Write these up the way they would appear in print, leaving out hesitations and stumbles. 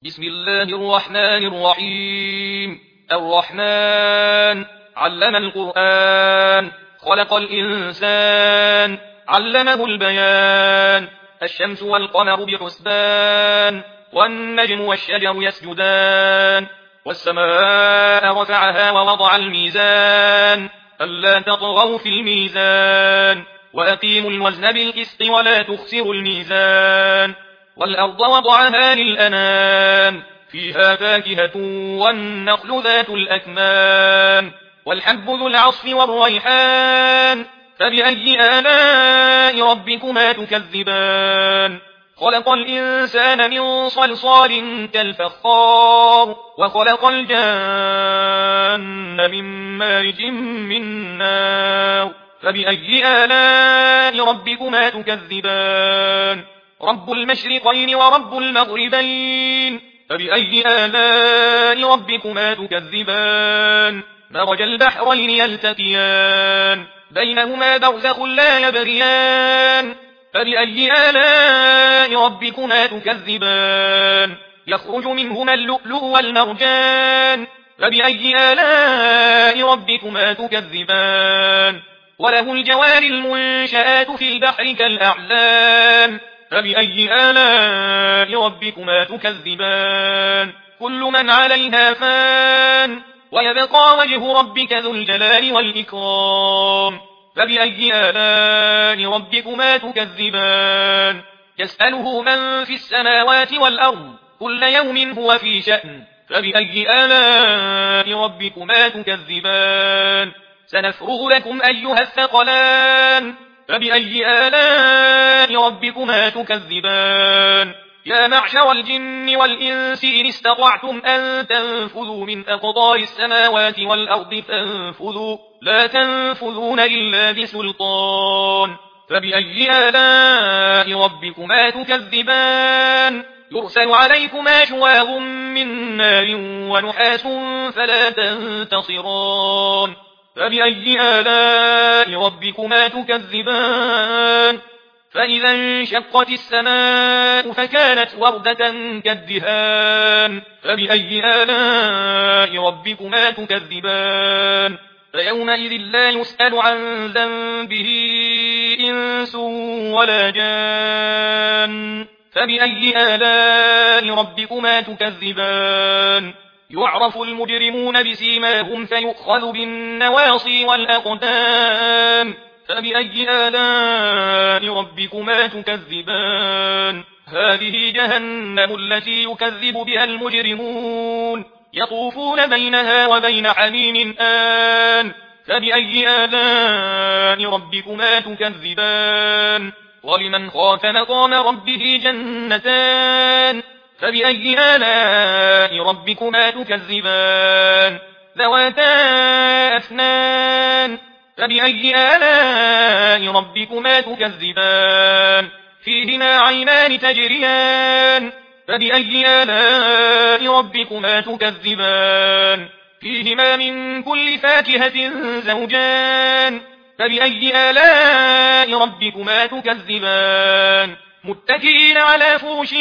بسم الله الرحمن الرحيم. الرحمن علم القرآن، خلق الإنسان، علمه البيان. الشمس والقمر بحسبان، والنجم والشجر يسجدان. والسماء رفعها ووضع الميزان، ألا تطغوا في الميزان، وأقيموا الوزن بالقسط ولا تخسروا الميزان. والأرض وضعها للأنام، فيها فاكهة والنخل ذات الأكمام، والحب ذو العصف والريحان. فبأي آلاء ربكما تكذبان؟ خلق الإنسان من صلصال كالفخار، وخلق الجان من مارج من نار. فبأي آلاء ربكما تكذبان؟ رب المشرقين ورب المغربين. فبأي آلاء ربكما تكذبان؟ مرج البحرين يلتقيان، بينهما برزخ لا يبغيان. فبأي آلاء ربكما تكذبان؟ يخرج منهما اللؤلؤ والمرجان. فبأي آلاء ربكما تكذبان؟ وله الجوار المنشآت في البحر كالأعلام. فبأي آلاء ربكما تكذبان؟ كل من عليها فان، ويبقى وجه ربك ذو الجلال والإكرام. فبأي آلاء ربكما تكذبان؟ يسأله من في السماوات والأرض، كل يوم هو في شأن. فبأي آلاء ربكما تكذبان؟ سنفرغ لكم أيها الثقلان. فبأي آلاء ربكما تكذبان؟ يا معشر الجن والإنس إن استطعتم أن تنفذوا من أقطار السماوات والأرض فانفذوا، لا تنفذون إلا بسلطان. فبأي آلاء ربكما تكذبان؟ يرسل عليكما شواظ من نار ونحاس فلا تنتصران. فبأي آلاء ربكما تكذبان؟ فإذا انشقت السماء فكانت وردة كالدهان. فبأي آلاء ربكما تكذبان؟ فيومئذ لا يسأل عن ذنبه إنس ولا جان. فبأي آلاء ربكما تكذبان؟ يعرف المجرمون بسيماهم فيؤخذ بالنواصي والأقدام. فبأي آلاء ربكما تكذبان؟ هذه جهنم التي يكذب بها المجرمون، يطوفون بينها وبين حميم آن. فبأي آلاء ربكما تكذبان؟ ولمن خاف مقام ربه جنتان. فبأي آلاء ربكما تكذبان؟ ذواتا أفنان. فبأي آلاء ربكما تكذبان؟ فيهما عينان تجريان. فبأي آلاء ربكما تكذبان؟ فيهما من كل فاكهة زوجان. فبأي آلاء ربكما تكذبان؟ متكئين على فرش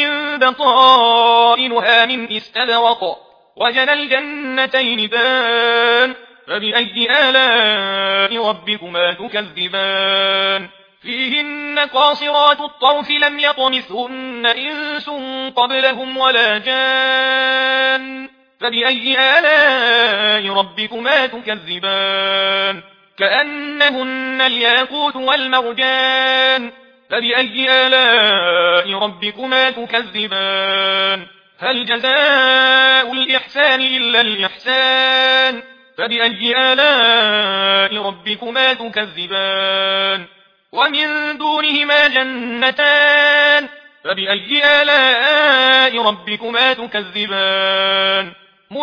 بطائنها من استبرق، وجنى الجنتين دان. فبأي آلاء ربكما تكذبان؟ فيهن قاصرات الطرف لم يطمثهن إنس قبلهم ولا جان. فبأي آلاء ربكما تكذبان؟ كأنهن الياقوت والمرجان. فبأي آلاء ربكما تكذبان؟ هل جزاء الإحسان إلا الإحسان؟ فبأي آلاء ربكما تكذبان؟ ومن دونهما جنتان. فبأي آلاء ربكما تكذبان؟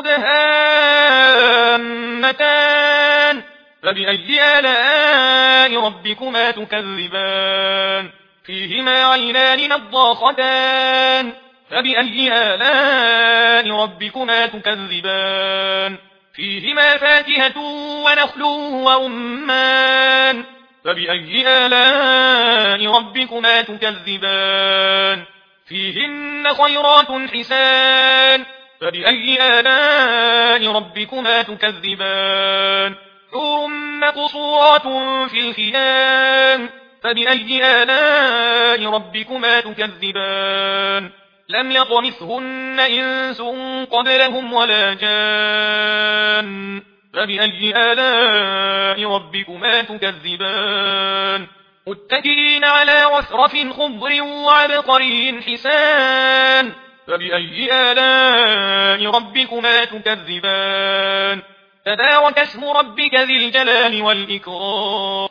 مدهامتان. فبأي آلاء ربكما تكذبان؟ فيهما عينان نضاختان. فبأي آلاء ربكما تكذبان؟ فيهما فاكهة ونخل ورمان. فبأي آلاء ربكما تكذبان؟ فيهن خيرات حسان. فبأي آلاء ربكما تكذبان حور مقصورات في الخيام فبأي آلاء ربكما تكذبان لم يطمثهن إنس قبلهم ولا جان فبأي آلاء ربكما تكذبان متكئين على رفرف خضر وعبقري حسان فبأي آلاء ربكما تكذبان تبارك اسم ربك ذي الجلال والإكرام